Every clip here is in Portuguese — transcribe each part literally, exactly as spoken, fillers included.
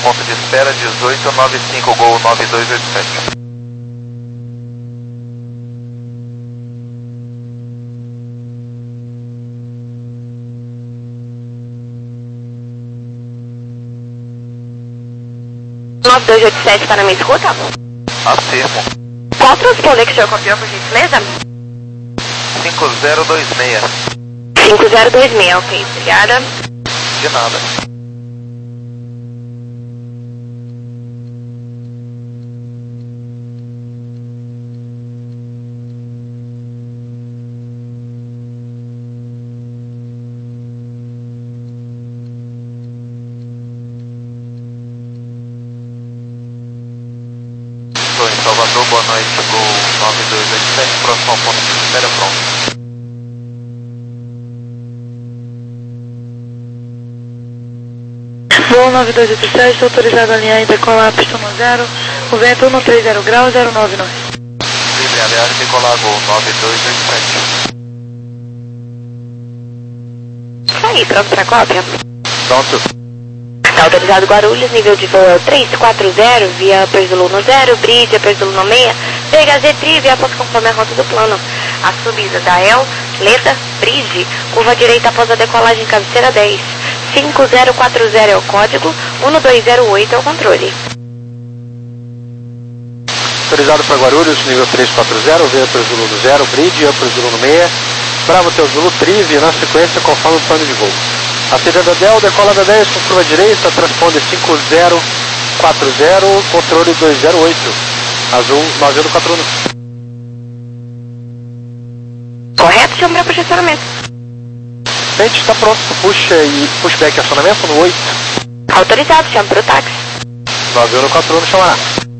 ponto de espera dezoito noventa e cinco, Gol nove dois oito sete. nove dois oito sete para a minha escuta. Afirmo. Qual transponder que o senhor copiou, por gentileza? cinco zero dois seis. cinco zero dois seis, ok, obrigada. De nada. Estou em Salvador, boa noite, Gol nove dois oito sete, próximo ao ponto de espera, pronto. Voo nove dois oito sete, estou autorizado a alinhar e decolar a pista no zero, o vento um trinta graus, zero nove nove. Livre, aliás, decolar Gol nove dois oito sete. Isso aí, pronto para cópia? Pronto. Está autorizado Guarulhos, nível de voo é o três quatro zero, via Persuluno zero, Bridge, Persuluno seis, P H Z Tri, via ponto conforme a rota do plano. A subida da El, Leda, Bridge, curva direita após a decolagem, cabeceira dez. cinco zero quatro zero é o código, um dois zero oito é o controle. Autorizado para Guarulhos, nível três quatro zero, via Persuluno zero, Bridge, Persuluno seis, Bravo Teu Zulu, Trive, na sequência conforme o plano de voo. A saída da Del, decola da dez com curva direita, transponder cinco zero quatro zero, controle dois zero oito, azul nove zero quatro um. Correto, chama para posicionamento. Pente, está pronto, puxa e pushback acionamento no oito. Autorizado, chama para o táxi. nove zero quatro um chamará.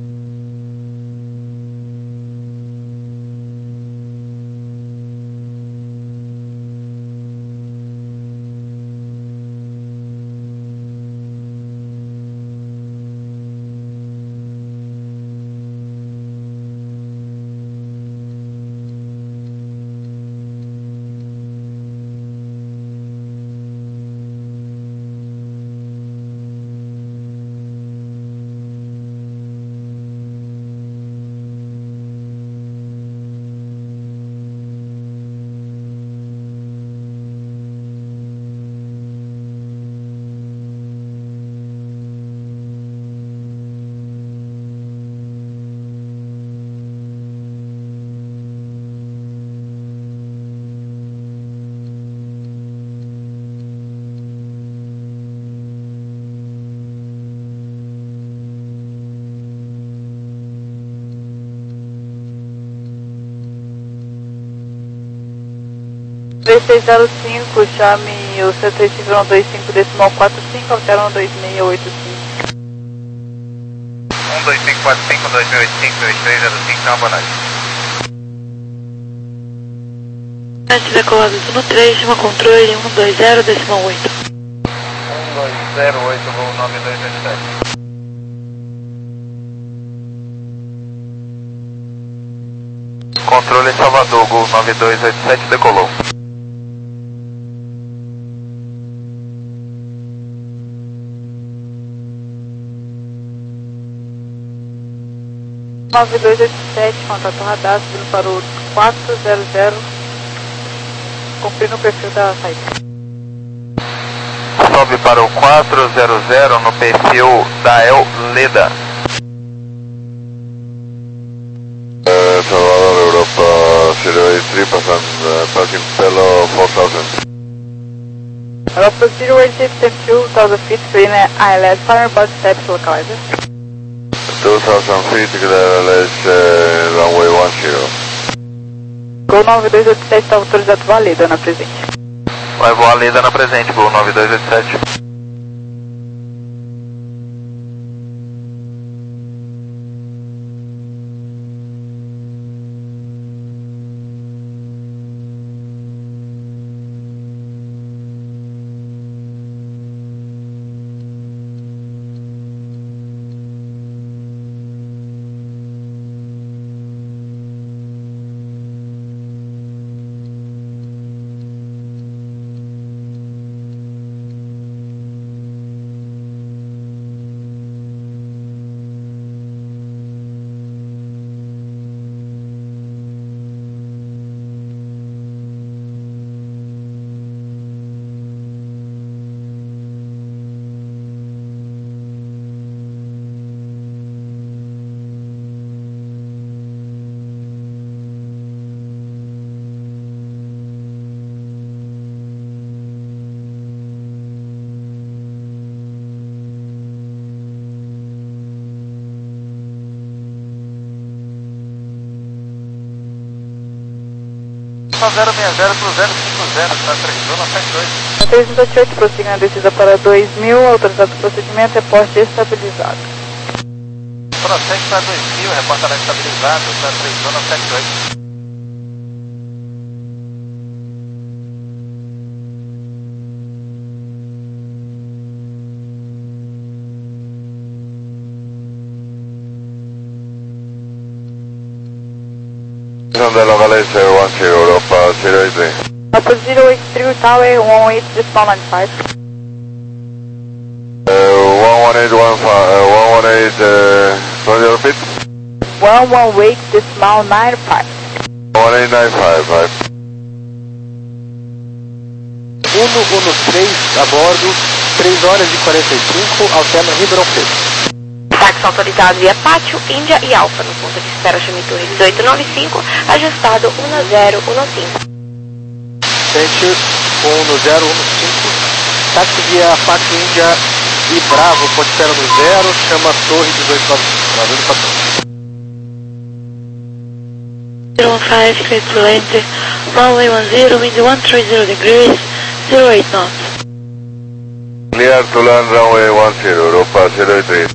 três seis zero cinco, chame o C três cinco um dois cinco decimal quatro cinco, altera um dois seis oito cinco. um dois cinco quatro cinco, dois mil e oitenta e cinco, dois três zero cinco, é uma bonagem. Antes decolado no três, chama controle um dois zero decimal oito. um dois zero oito, Gol nove dois oito sete. Controle Salvador, Gol nove dois oito sete, decolou. nove dois oito sete, contato radar, subindo para o quatro zero zero, cumprindo o perfil da saída. Sobe para o quatro zero zero no perfil da El Leda. Uh, Salvador, Europa zero eight three, passando, uh, passing Pelo four thousand. Europa zero eight three, two thousand feet, green I L S, final bus steps localizer. two thousand feet, L S, uh, runway one zero. Gol nove dois oito sete, está autorizado Valeda na presente. Vai voar Leda na presente, Gol nove dois oito sete. zero seis zero pro zero cinco zero, está três zona sete dois. três sete oito, prosseguindo a descida para dois mil, autorizado o procedimento, reporte estabilizado. Prossegue para dois mil, reportará estabilizado, está três zona sete dois. Sandelo Valencia one zero, Europa zero eight three. Upper zero eight three, Tower one eight, decimal nine five. Uh, one one eight one five, uh, one one eight, uh, can you repeat? one one eight, decimal nine five. one eight nine five, right. Uno Uno três a bordo, três horas e quarenta e cinco, alterna Ribeirão Preto. Táxi autorizado via Pátio, Índia e Alfa, no ponto de espera Chame Torre dezoito nove cinco, ajustado um zero um cinco. Sente um zero um cinco, táxi via Pátio, Índia e Bravo, ponto de espera no zero, chama Torre dezoito nove cinco, trazendo patrão. zero one five, clear to enter, runway one zero, wind one three zero degrees, zero eight knots. Clear to land runway one zero, Europa zero eight three.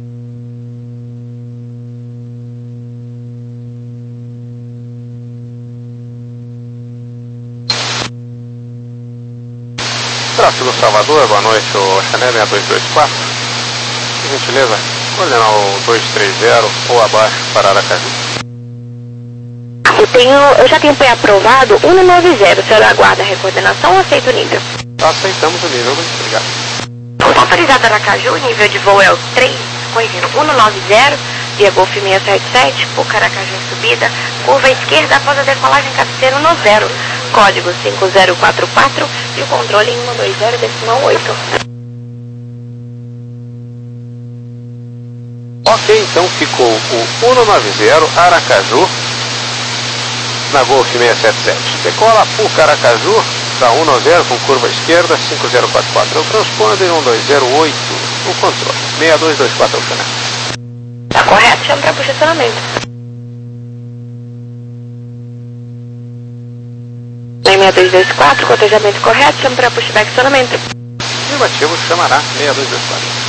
Tráfego Salvador, boa noite, o Chanel seis dois dois quatro. Por gentileza, coordenar o dois três zero ou abaixo para Aracaju. Eu, tenho, eu já tenho pré-aprovado um nove zero, o senhor aguarda a recoordenação ou aceita o nível? Aceitamos o nível, muito obrigado. Ponto autorizado Aracaju, o nível de voo é o três, corrigindo, um nove zero, via Golf seiscentos e setenta e sete, por Aracaju em subida, curva esquerda após a decolagem cabeceiro no zero, código cinco zero quatro quatro e o controle em um dois zero decimal oito. Ok, então ficou o um nove zero Aracaju na Golf seiscentos e setenta e sete. Decola por Aracaju para um nove zero com curva esquerda, cinco zero quatro quatro é o transponder, um dois zero oito o controle, seis dois dois quatro é o Chanel. Tá correto, chama para posicionamento. seis dois dois quatro, cotejamento correto, chama para pushback acionamento. Afirmativo, chamará seis dois dois quatro.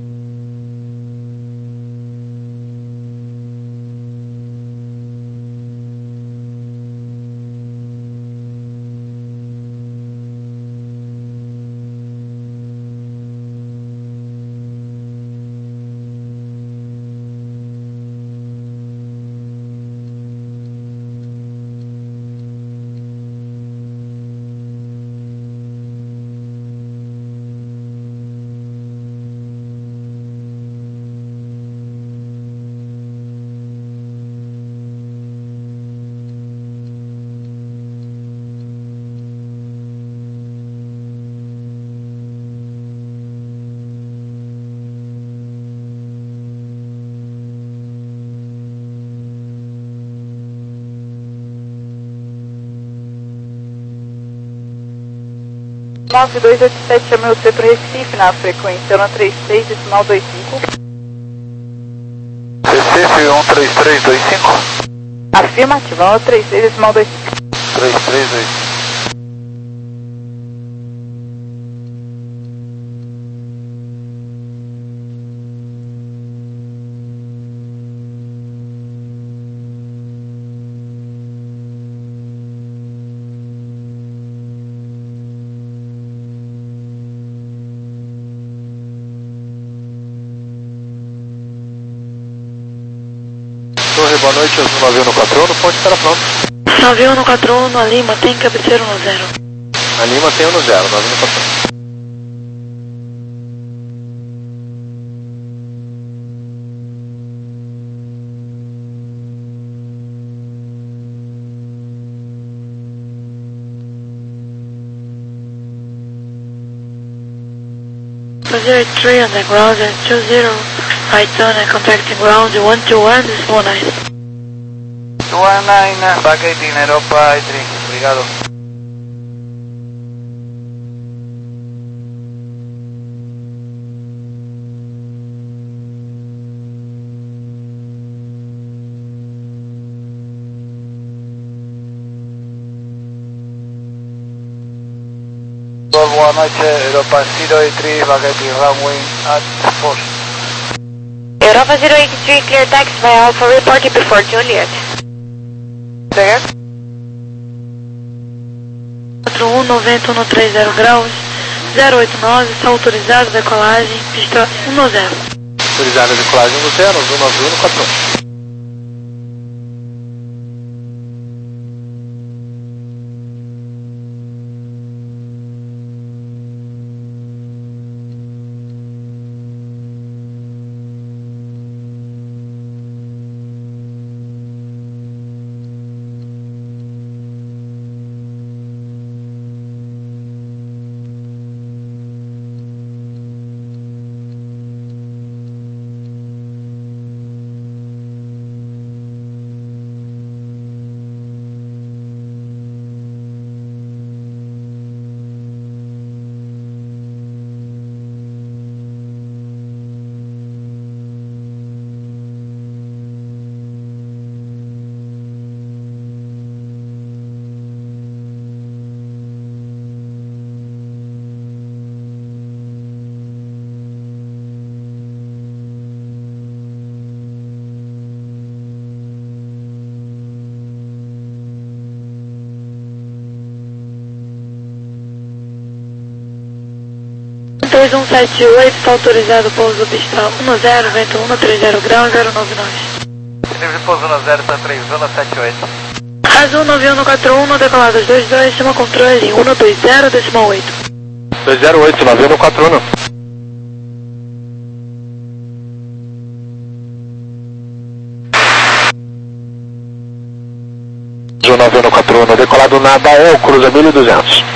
nove dois oito sete, chama você para Recife na frequência, na trinta e seis, decimal vinte e cinco. Recife um três três dois cinco. Afirmativa, na trinta e seis, decimal vinte e cinco. três três dois cinco. Torre, boa noite, nove um quatro um, ponte para pronto. nove um quatro um, a Lima, tem cabeceiro no zero. A Lima tem um no zero, nove um quatro um. zero three on the ground and two zero, right turn and contacting ground one two one, this one nine. two one nine, packet in Europa three, obrigado. boa noite, Europa zero eight three, Vagati runway at four. Europa zero eight three, clear taxi by Alpha, reporting before Juliet. There. quatro um noventa um trinta graus, zero oito nove, está autorizado, decolagem, pista um zero. Autorizada a decolagem um zero, um nove um quatro um. dois um sete oito, está autorizado pouso pista um zero, vento um trinta graus, zero nove nove. Nível de pouso um zero, tá três um sete oito. Azul nove um quatro um, decoladas dois dois, cima controle um dois zero, decimal oito. dois zero oito, nove um quatro um. Azul nove um quatro um, decolado nada é o cruza mil e duzentos.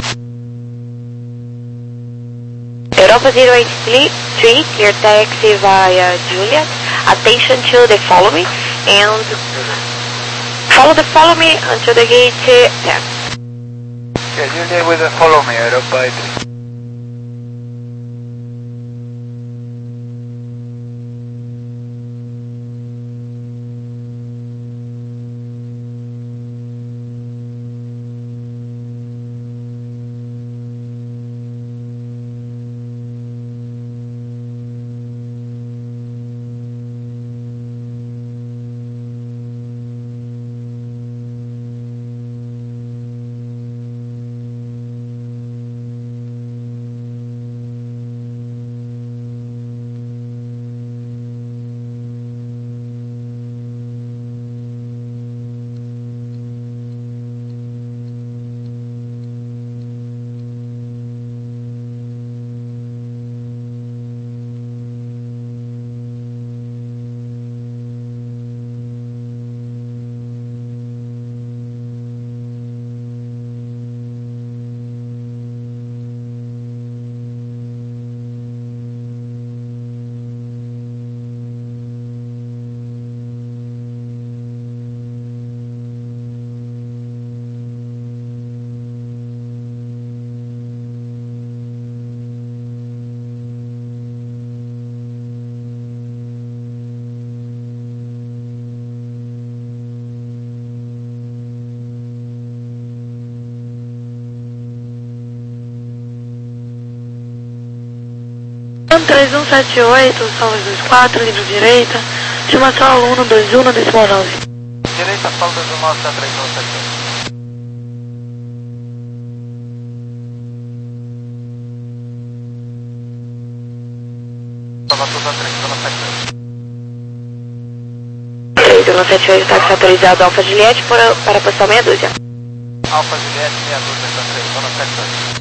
Europa zero eight three, clear taxi via Juliet. Attention to the follow me and follow the follow me until the gate ten. Yeah, Juliet with the follow me, Europa eight three. três um sete oito, salve dois quatro, livre direita, estimação um dois um, decimal nove. Direita, salve dois um nove, três um sete oito. três um sete oito, táxi autorizado Alfa Juliette para, para a posição meia dúzia. Alfa Juliette, meia dúzia, três um sete oito.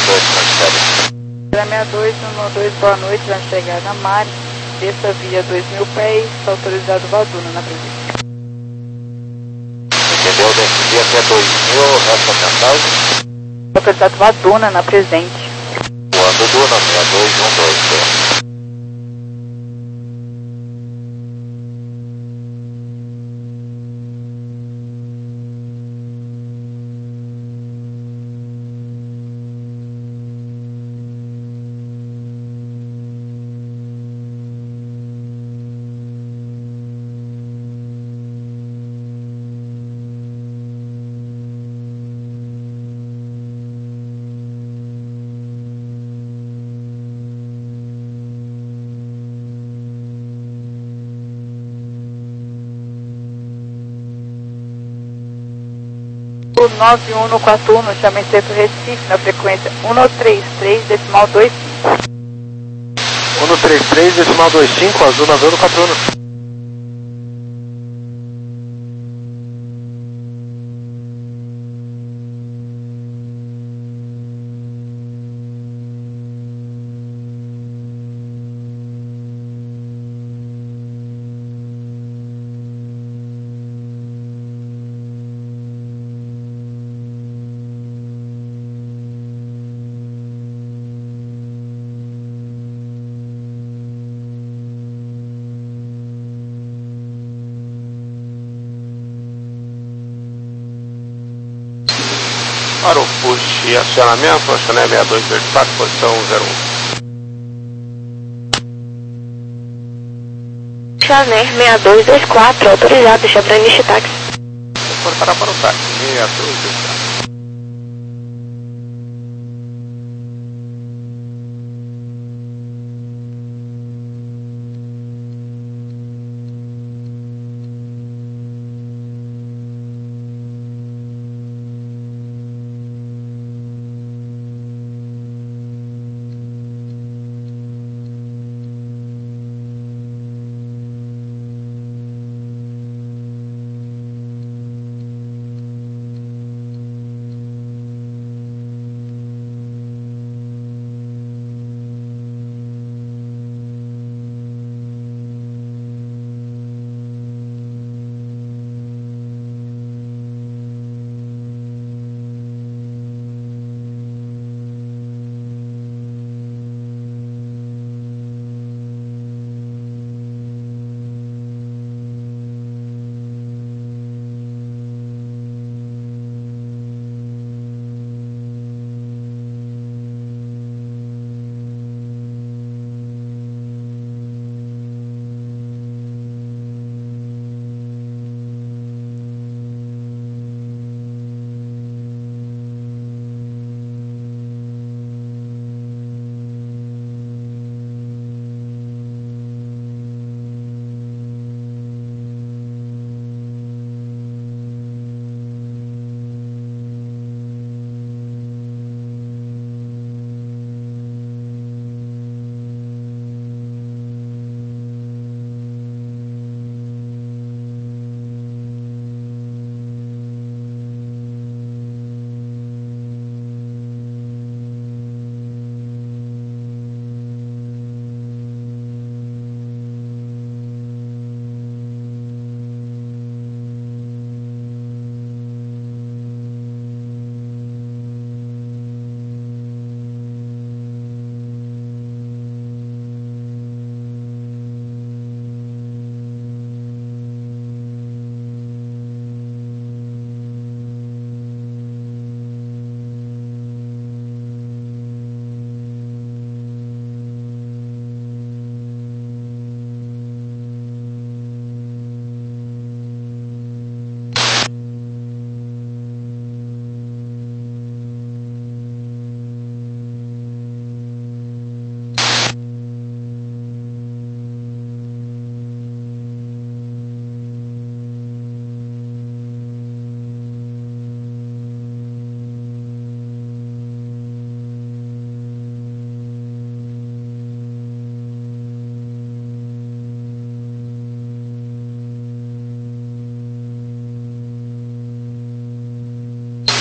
dois, transfere. sessenta e dois, um dois, boa noite, vai chegar na Mari, desça via dois mil pés, está autorizado Vaduna na presença. Entendeu? Desce até dois mil, essa mensagem. Autorizado Vaduna na presente. Voando Duna, sessenta e dois, um dois, certo. nove um quatro um, chama Centro Recife, na frequência um três três, decimal dois cinco. um três três, decimal dois cinco, azul nove um quatro um. Para o push e acionamento, Chanel sessenta e dois verde quatro, posição zero um. Chanel sessenta e dois vinte e quatro, autorizado, deixa para início táxi. Vou parar para o táxi, sessenta e dois vinte e quatro.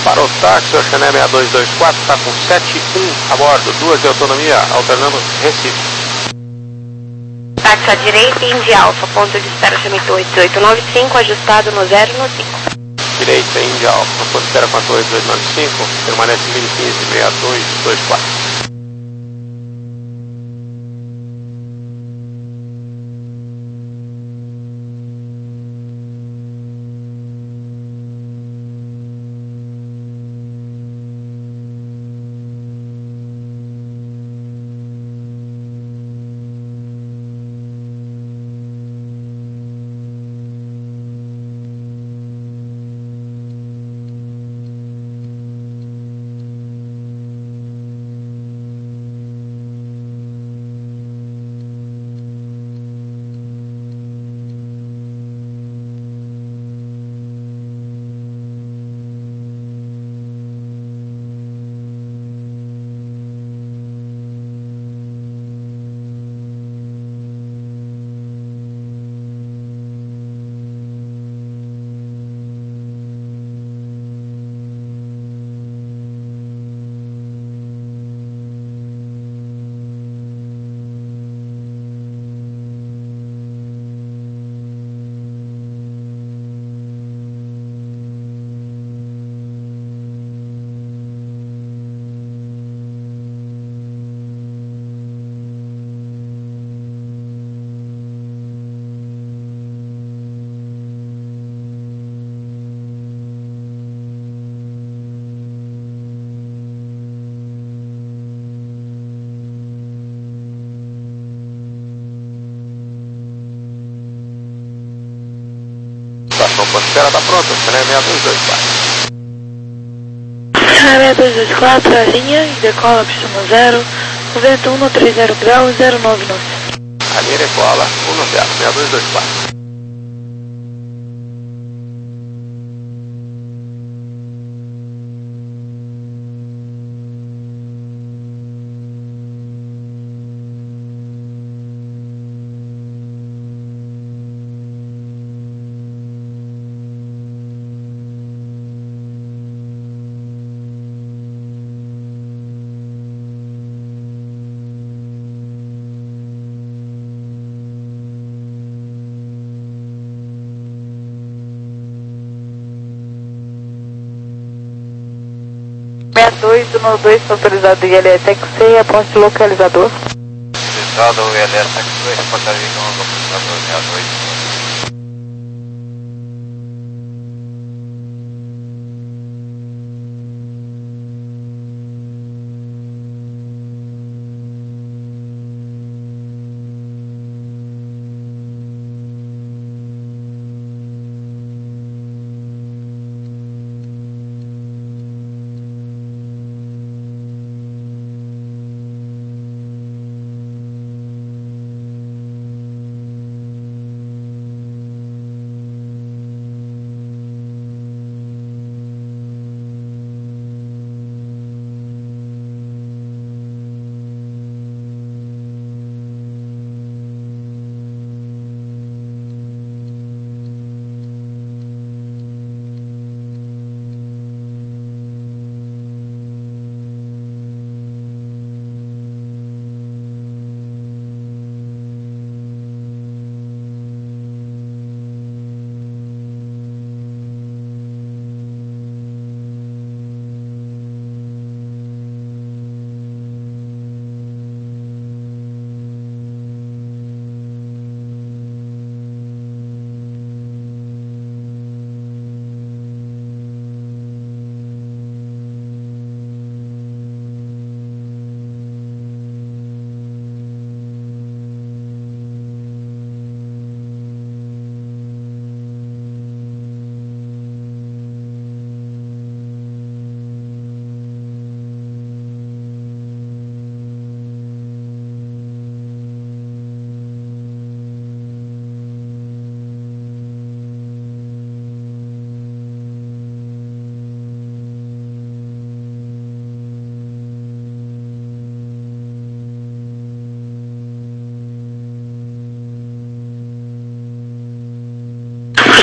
Para o táxi, o Chané seis dois dois quatro está com sete um a bordo, duas de autonomia, alternando Recife. Táxi à direita e Indy Alfa, ponto de espera Chamito oito oito nove cinco, ajustado no zero no cinco. Direita, Indy Alfa, ponto de espera quatro oito dois nove cinco, permanece mil e quinze, seis dois dois quatro. Estação Ponte-Espera está pronta, Chané seis dois dois quatro. Chané seis dois dois quatro, a linha e decola pista no zero, o vento um trinta graus, zero nove nove. A linha decola um zero, seis dois dois quatro. seis dois um dois, autorizado I L E Taxi, aponte localizador. Autorizado I L E Taxi, reportagem com o localizador seis dois.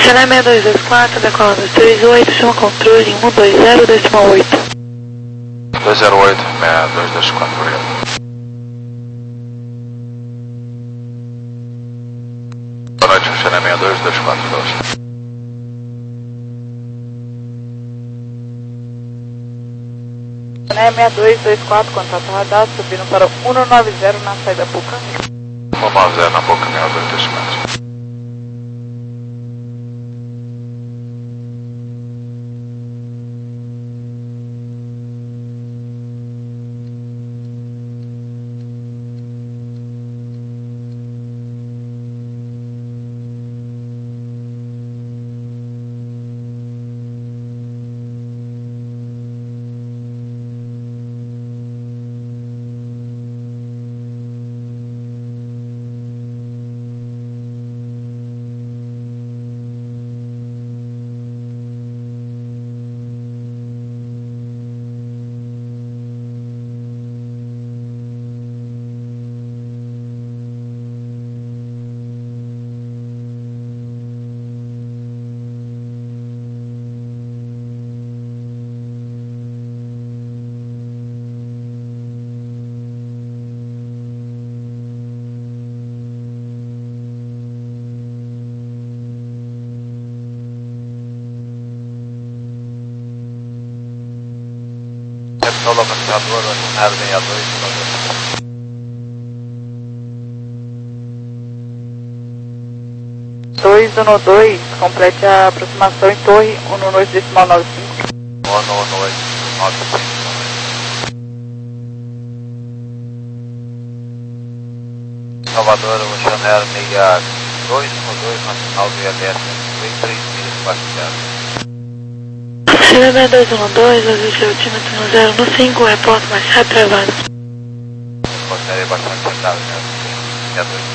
Chennai seis dois dois quatro, decolando três oito, chama controle um dois zero, decimal oito. dois zero oito, seis dois dois quatro, obrigado. Boa noite, Chennai seis dois dois quatro, dois. Chennai seis dois dois quatro, contato radar, subindo para um nove zero na saída Puca. um nove zero na boca, seis dois dois quatro. Recepção localizador, zero seis dois, dois um dois, complete a aproximação em torre um dois decimal nove cinco. um dois nove cinco. Salvador, o Channel seis dois um dois, nacional do I L S, três milhas quatro zero. Chennai seis dois um dois, ajuste altímetro no zero no cinco, reporte baixar travado. Considerei bastante acertado, né? seis dois.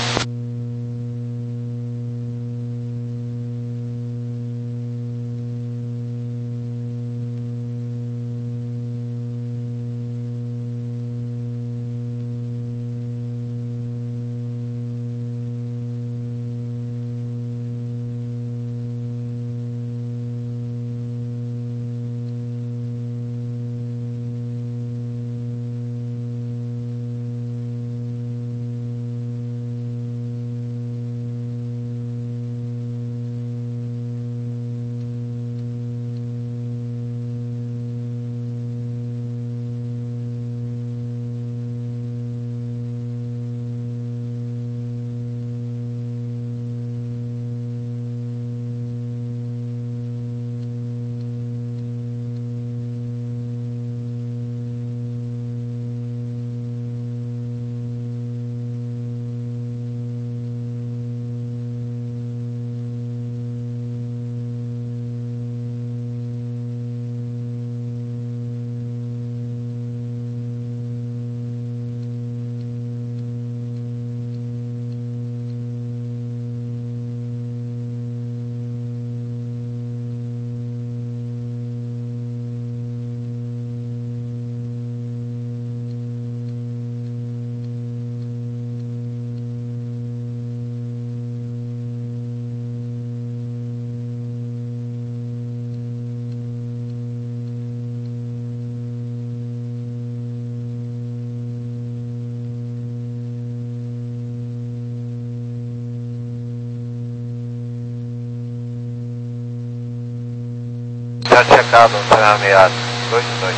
Já checado, treinamento dois dois.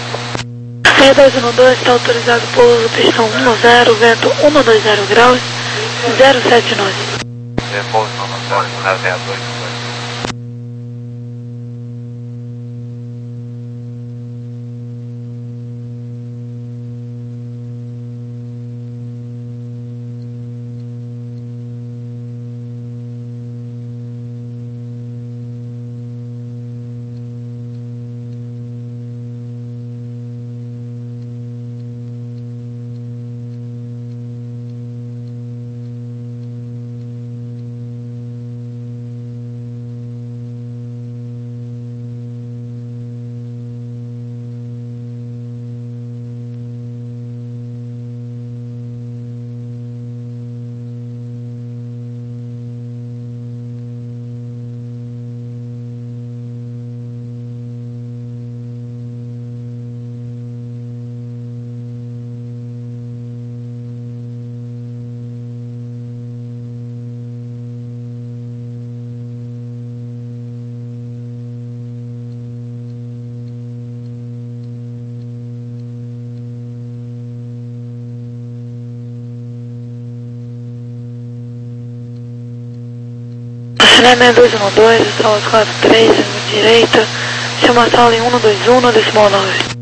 seis dois um dois está autorizado pouso, pistão um zero, vento um dois zero graus, zero sete nove. Repouso no zero seis dois dois. seis dois um dois, estrela quatro três, direita, chama a sala em um dois um, decimal nove.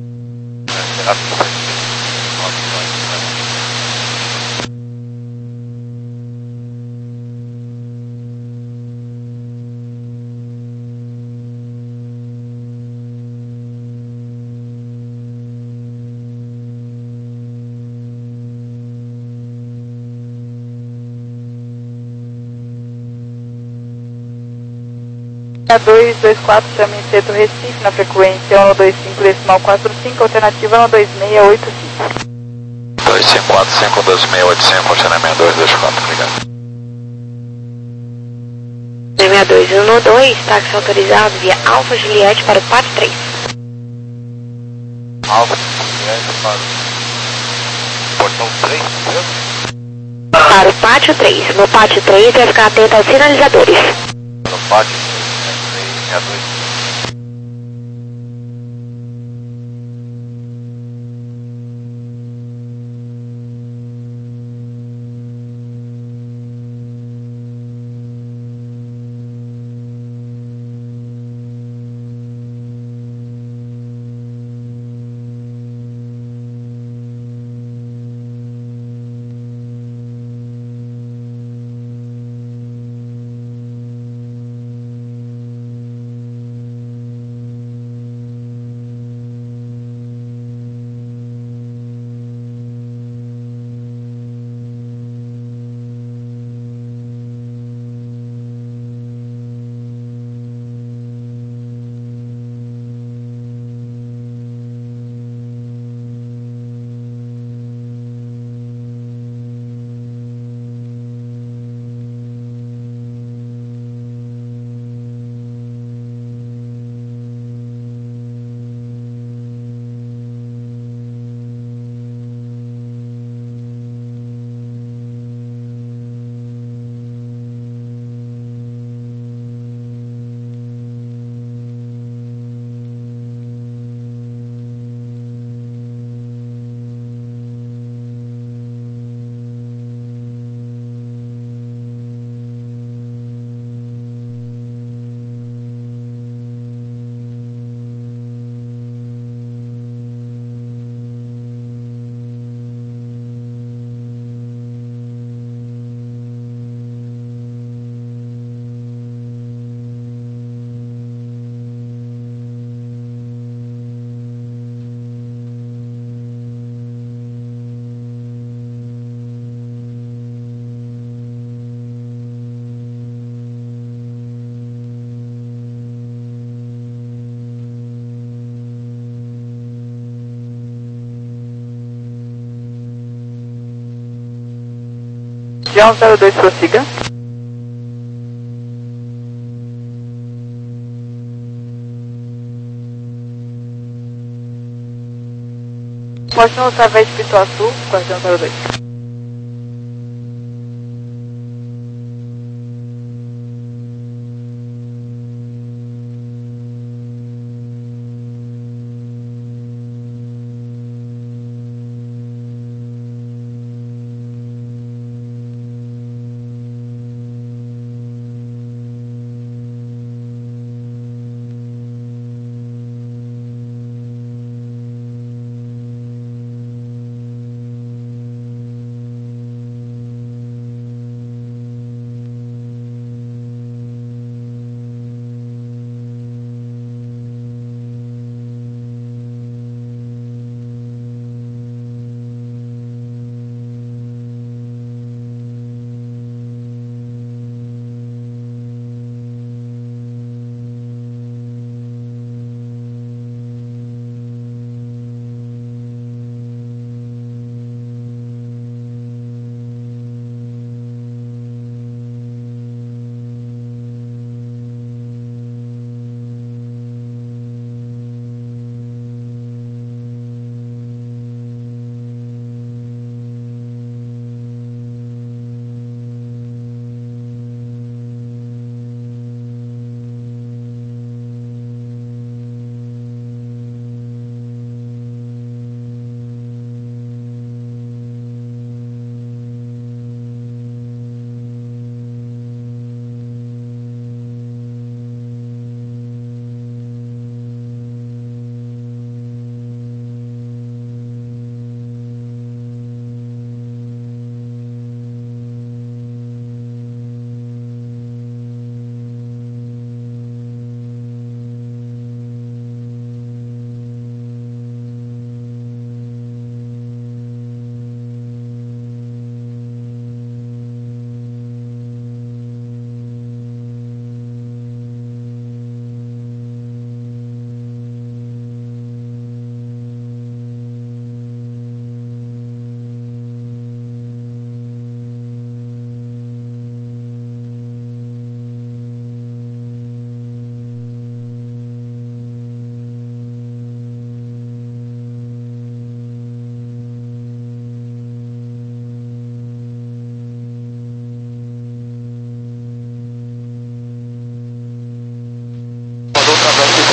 dois dois quatro, chame Centro Recife, na frequência um dois cinco, decimal quatro cinco, alternativa um dois seis oito cinco. dois cinco quatro cinco, um dois seis oito cinco, funcionamento dois dois quatro, obrigado. seis dois um dois, táxi autorizado via Alfa Juliette para o Pátio três. Alfa Juliette para o portão três, mesmo? Para o Pátio três. No Pátio três, vai ficar atento aos sinalizadores. No Pátio três, né? três dois. João zero dois, prossiga. Pode não usar Veste Pituaçu, Guardião zero dois.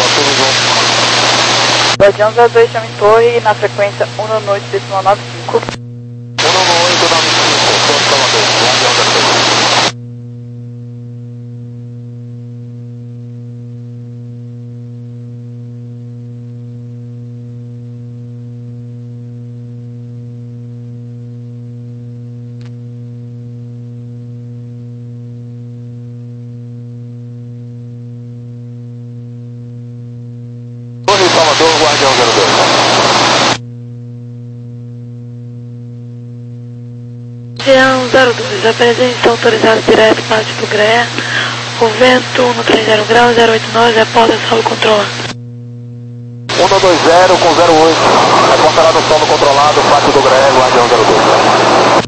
tudo junto. Guardião zero dois, chame torre na frequência um no noite, decimal nove cinco. um no oito, nove cinco, Porto Salvador, Guardião zero dois. Torre Salvador, Guardião zero dois. Guardião zero dois, a presença autorizada direto para do G R E A. O vento um no trinta graus, zero oito nove, reporta solo controlado. um no dois zero com zero oito, reportará no solo controlado, pátio do G R E A, Guardião zero dois.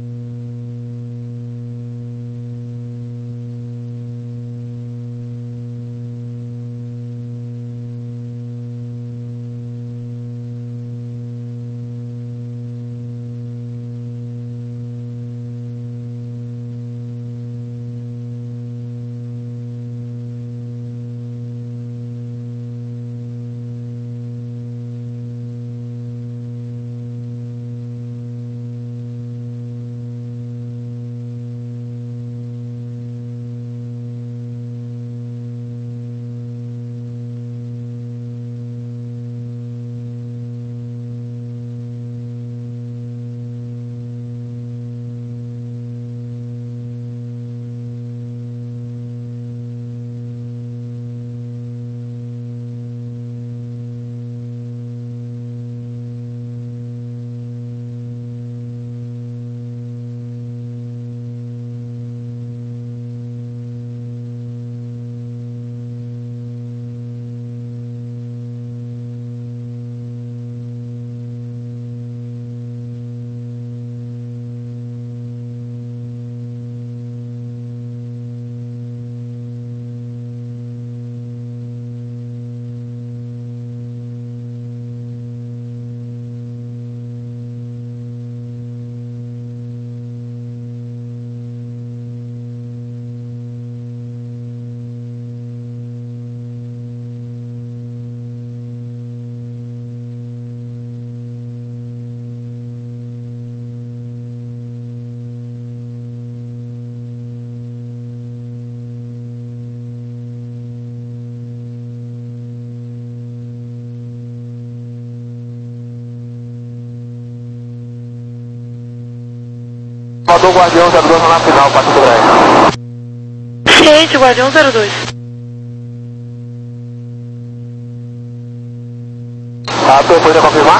Salvador, Guardião zero dois na final, pátio do G R E A. Ciente, Guardião zero dois. A torre pode confirmar?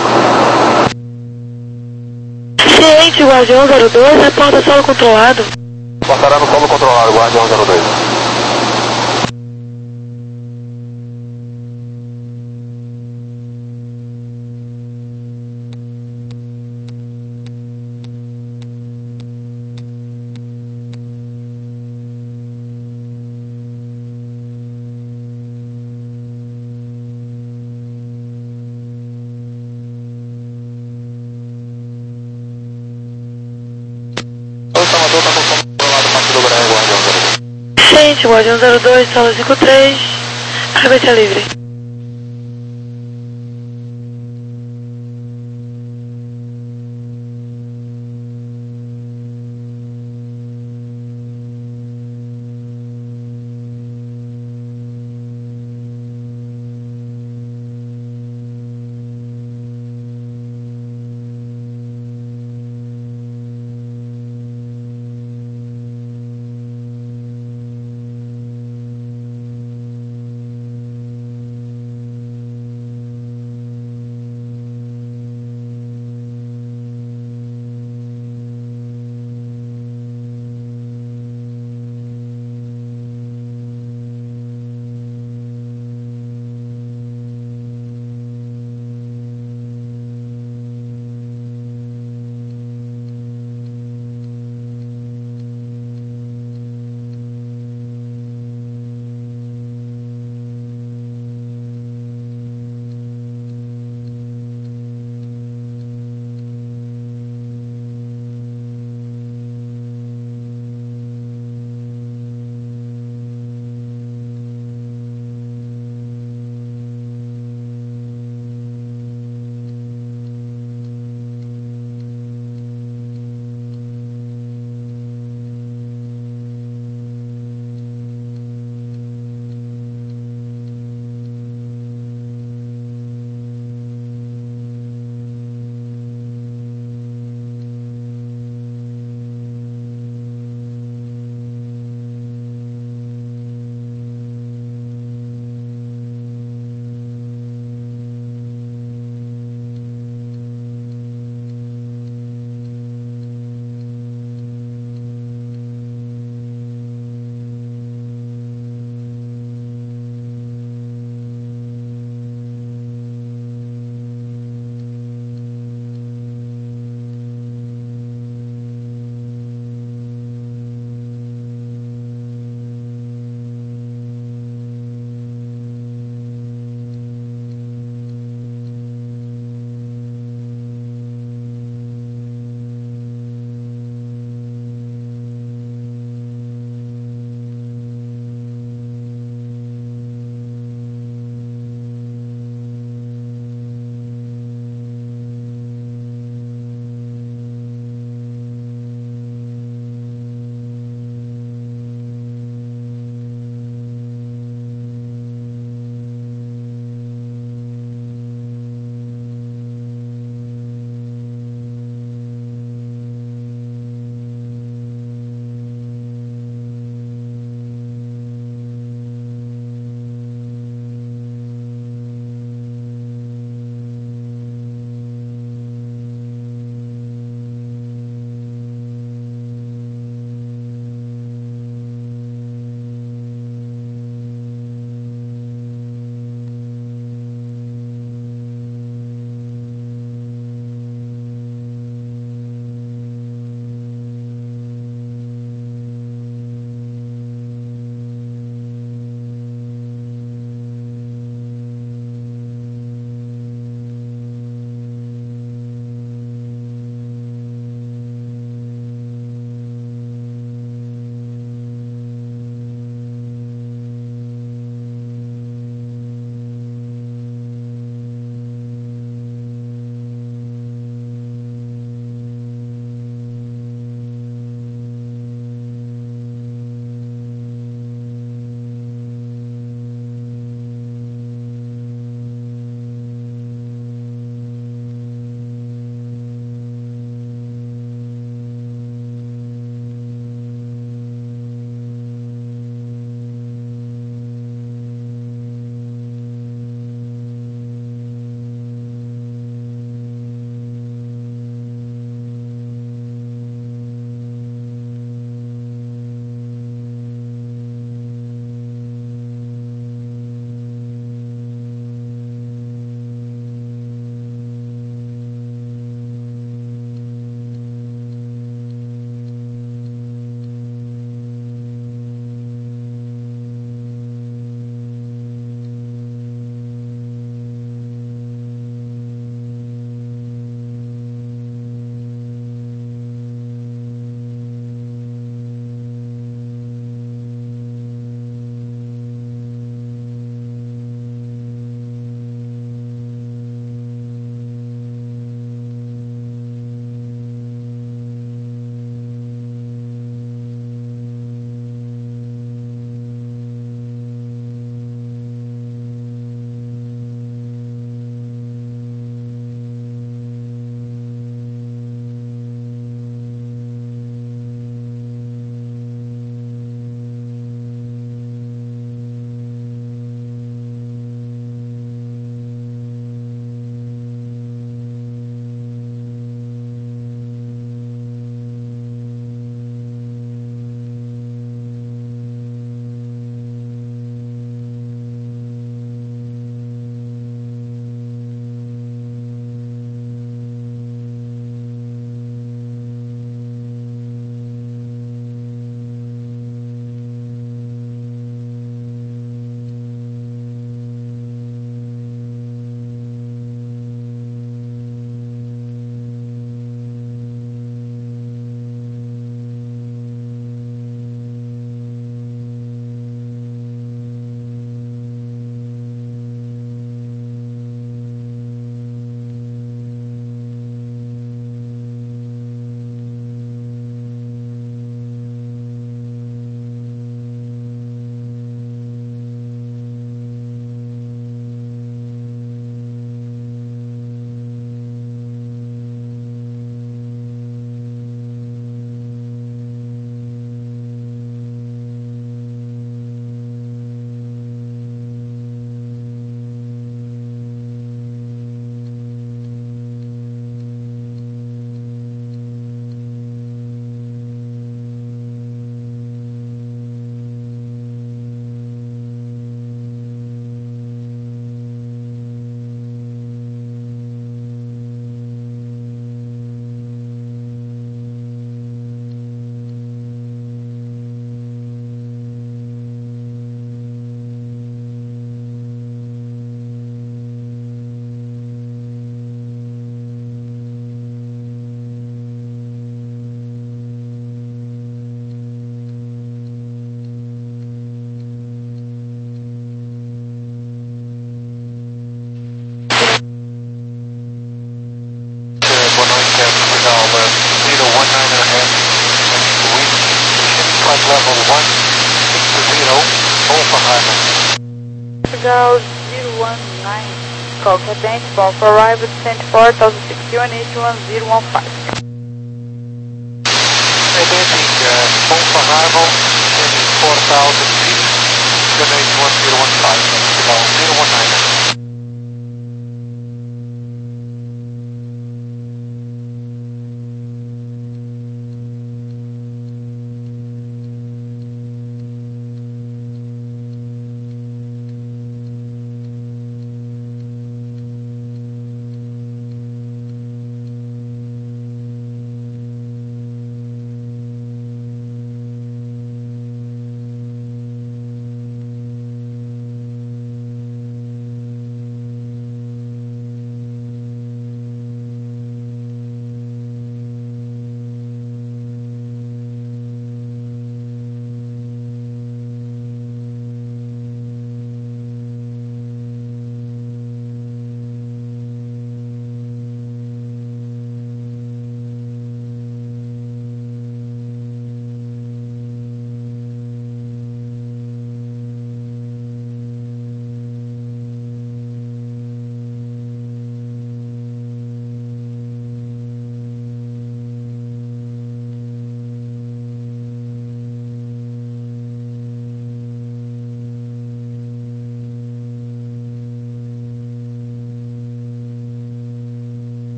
Ciente, Guardião zero dois, reporta solo controlado. Passará no solo controlado, Guardião zero dois. Torre Salvador está com solo controlado, pátio do G R E A, Guardião zero dois. Ciente, Guardião zero dois, solo cinco três, árbitra livre. flight level one six zero, Oppenheimer. Portugal zero one nine, call cadence, bomb for arrival, descent four thousand sixty-one, eight one zero one five. Advancing uh, bomb for arrival, descending four thousand feet, eight one zero one five, Portugal zero one nine.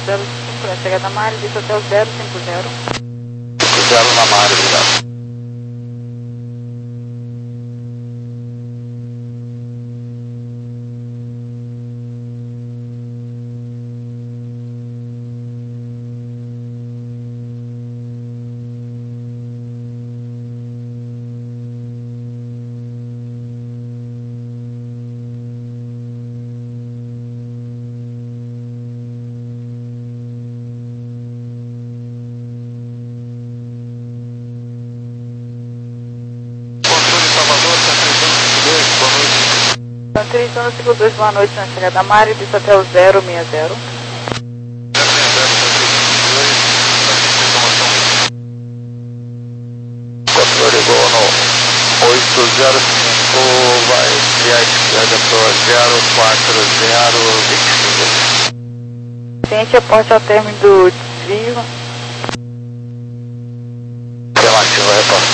zero cinco, na chegada na área, desça até o zero cinco zero. cinco zero na área, obrigado. três zero cinco dois, boa noite, na chegada da Mari, desça até o zero seis zero. Controle ligou no oito zero cinco, vai via esquerda para zero quatro zero vinte e cinco. Tente aporte ao término do desvio. Afirmativo, repórter.